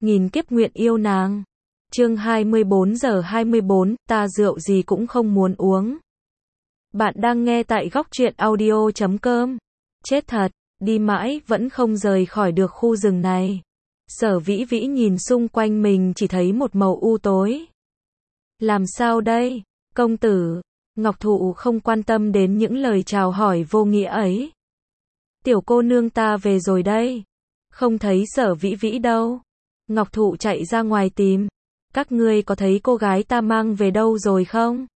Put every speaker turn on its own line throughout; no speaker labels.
nghìn kiếp nguyện yêu nàng. Chương 24:24, ta rượu gì cũng không muốn uống. Bạn đang nghe tại góc truyện audio.com. Chết thật, đi mãi vẫn không rời khỏi được khu rừng này. Sở Vĩ Vĩ nhìn xung quanh mình chỉ thấy một màu u tối. Làm sao đây, công tử? Ngọc Thụ không quan tâm đến những lời chào hỏi vô nghĩa ấy. Tiểu cô nương ta về rồi đây. Không thấy Sở Vĩ Vĩ đâu. Ngọc Thụ chạy ra ngoài tìm. Các ngươi có thấy cô gái ta mang về đâu rồi không?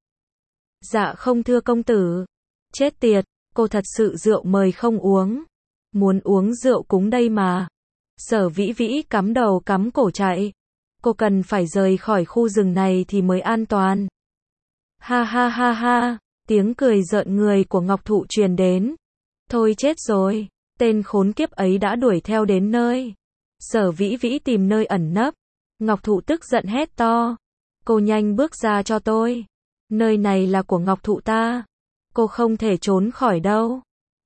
Dạ không thưa công tử. Chết tiệt, cô thật sự rượu mời không uống. Muốn uống rượu cúng đây mà. Sở Vĩ Vĩ cắm đầu cắm cổ chạy. Cô cần phải rời khỏi khu rừng này thì mới an toàn. Ha ha ha ha, tiếng cười rợn người của Ngọc Thụ truyền đến. Thôi chết rồi, tên khốn kiếp ấy đã đuổi theo đến nơi. Sở Vĩ Vĩ tìm nơi ẩn nấp. Ngọc Thụ tức giận hét to. Cô nhanh bước ra cho tôi. Nơi này là của Ngọc Thụ ta. Cô không thể trốn khỏi đâu.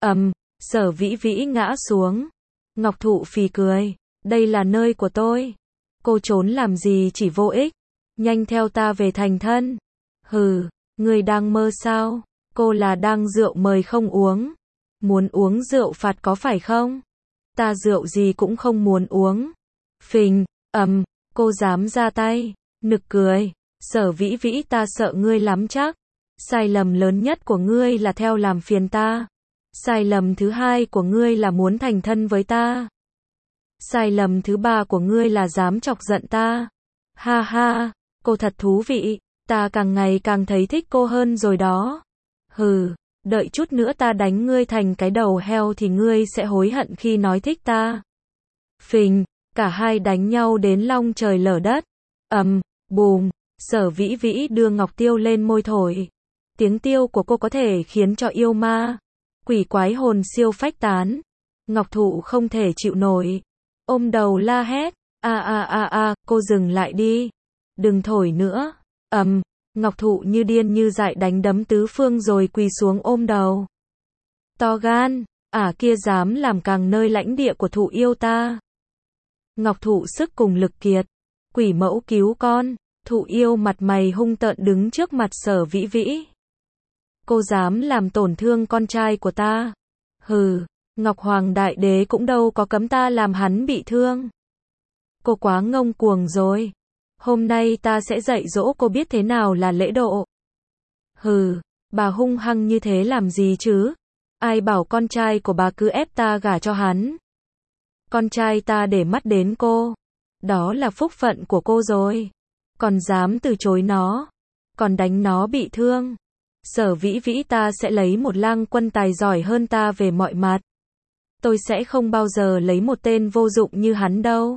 Sở Vĩ Vĩ ngã xuống. Ngọc Thụ phì cười. Đây là nơi của tôi. Cô trốn làm gì chỉ vô ích. Nhanh theo ta về thành thân. Hừ, người đang mơ sao? Cô là đang rượu mời không uống. Muốn uống rượu phạt có phải không? Ta rượu gì cũng không muốn uống. Phình, cô dám ra tay. Nực cười. Sở Vĩ Vĩ ta sợ ngươi lắm chắc. Sai lầm lớn nhất của ngươi là theo làm phiền ta. Sai lầm thứ hai của ngươi là muốn thành thân với ta. Sai lầm thứ ba của ngươi là dám chọc giận ta. Ha ha, cô thật thú vị. Ta càng ngày càng thấy thích cô hơn rồi đó. Hừ, đợi chút nữa ta đánh ngươi thành cái đầu heo thì ngươi sẽ hối hận khi nói thích ta. Phình, cả hai đánh nhau đến long trời lở đất. Bùm, Sở Vĩ Vĩ đưa ngọc tiêu lên môi thổi. Tiếng tiêu của cô có thể khiến cho yêu ma, quỷ quái hồn siêu phách tán. Ngọc Thụ không thể chịu nổi. Ôm đầu la hét. Cô dừng lại đi. Đừng thổi nữa. Ngọc Thụ như điên như dại đánh đấm tứ phương rồi quỳ xuống ôm đầu. To gan, kia dám làm càng nơi lãnh địa của Thụ yêu ta. Ngọc Thụ sức cùng lực kiệt. Quỷ mẫu cứu con. Thụ yêu mặt mày hung tợn đứng trước mặt Sở Vĩ Vĩ. Cô dám làm tổn thương con trai của ta. Hừ, Ngọc Hoàng Đại Đế cũng đâu có cấm ta làm hắn bị thương. Cô quá ngông cuồng rồi. Hôm nay ta sẽ dạy dỗ cô biết thế nào là lễ độ. Hừ, bà hung hăng như thế làm gì chứ? Ai bảo con trai của bà cứ ép ta gả cho hắn? Con trai ta để mắt đến cô. Đó là phúc phận của cô rồi. Còn dám từ chối nó. Còn đánh nó bị thương. Sở Vĩ Vĩ ta sẽ lấy một lang quân tài giỏi hơn ta về mọi mặt. Tôi sẽ không bao giờ lấy một tên vô dụng như hắn đâu.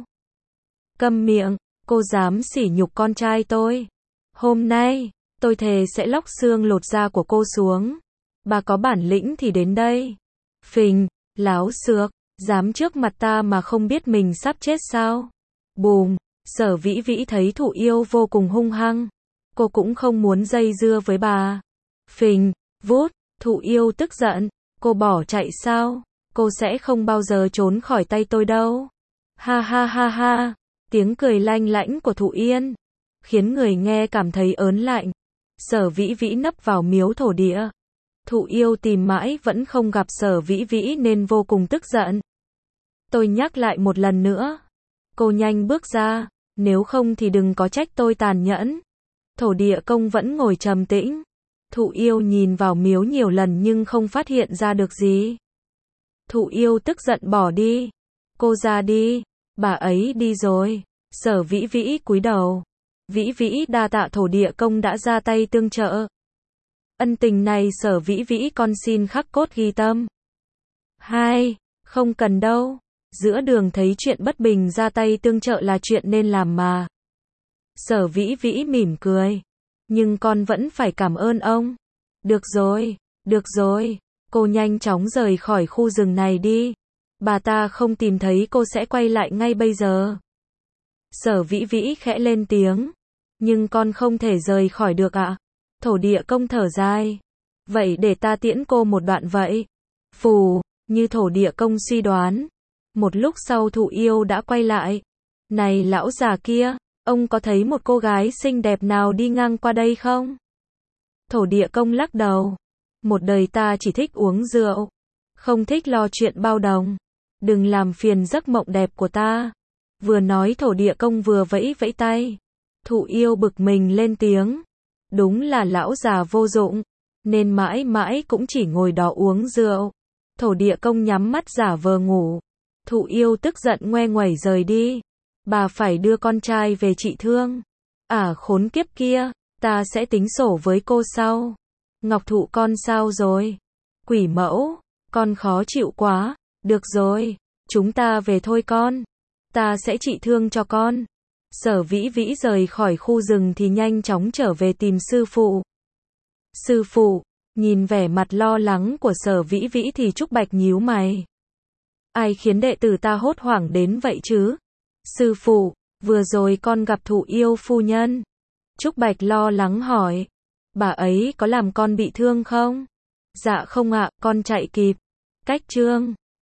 Câm miệng, cô dám sỉ nhục con trai tôi. Hôm nay, tôi thề sẽ lóc xương lột da của cô xuống. Bà có bản lĩnh thì đến đây. Phình, láo xược, dám trước mặt ta mà không biết mình sắp chết sao? Bùm, Sở Vĩ Vĩ thấy Thụ yêu vô cùng hung hăng. Cô cũng không muốn dây dưa với bà. Phình, vút, Thụ yêu tức giận. Cô bỏ chạy sao? Cô sẽ không bao giờ trốn khỏi tay tôi đâu. Ha ha ha ha. Tiếng cười lanh lảnh của Thụ Yên khiến người nghe cảm thấy ớn lạnh. Sở Vĩ Vĩ nấp vào miếu thổ địa. Thụ yêu tìm mãi vẫn không gặp Sở Vĩ Vĩ nên vô cùng tức giận. Tôi nhắc lại một lần nữa. Cô nhanh bước ra, nếu không thì đừng có trách tôi tàn nhẫn. Thổ địa công vẫn ngồi trầm tĩnh. Thụ yêu nhìn vào miếu nhiều lần nhưng không phát hiện ra được gì. Thụ yêu tức giận bỏ đi. Cô ra đi. Bà ấy đi rồi. Sở Vĩ Vĩ cúi đầu. Vĩ Vĩ đa tạ thổ địa công đã ra tay tương trợ. Ân tình này Sở Vĩ Vĩ con xin khắc cốt ghi tâm. Không cần đâu. Giữa đường thấy chuyện bất bình ra tay tương trợ là chuyện nên làm mà. Sở Vĩ Vĩ mỉm cười. Nhưng con vẫn phải cảm ơn ông. Được rồi. Cô nhanh chóng rời khỏi khu rừng này đi. Bà ta không tìm thấy cô sẽ quay lại ngay bây giờ. Sở Vĩ Vĩ khẽ lên tiếng. Nhưng con không thể rời khỏi được ạ. Thổ địa công thở dài. Vậy để ta tiễn cô một đoạn vậy. Phù, như thổ địa công suy đoán. Một lúc sau Thụ yêu đã quay lại. Này lão già kia, ông có thấy một cô gái xinh đẹp nào đi ngang qua đây không? Thổ địa công lắc đầu. Một đời ta chỉ thích uống rượu, không thích lo chuyện bao đồng. Đừng làm phiền giấc mộng đẹp của ta. Vừa nói thổ địa công vừa vẫy vẫy tay. Thụ yêu bực mình lên tiếng. Đúng là lão già vô dụng, nên mãi mãi cũng chỉ ngồi đó uống rượu. Thổ địa công nhắm mắt giả vờ ngủ. Thụ yêu tức giận ngoe nguẩy rời đi. Bà phải đưa con trai về trị thương. Khốn kiếp kia, ta sẽ tính sổ với cô sau. Ngọc Thụ con sao rồi? Quỷ mẫu, con khó chịu quá. Được rồi, chúng ta về thôi con. Ta sẽ trị thương cho con. Sở Vĩ Vĩ rời khỏi khu rừng thì nhanh chóng trở về tìm sư phụ. Sư phụ, nhìn vẻ mặt lo lắng của Sở Vĩ Vĩ thì Trúc Bạch nhíu mày. Ai khiến đệ tử ta hốt hoảng đến vậy chứ? Sư phụ, vừa rồi con gặp Thụ yêu phu nhân. Trúc Bạch lo lắng hỏi. Bà ấy có làm con bị thương không? Dạ không ạ, con chạy kịp. Cách chương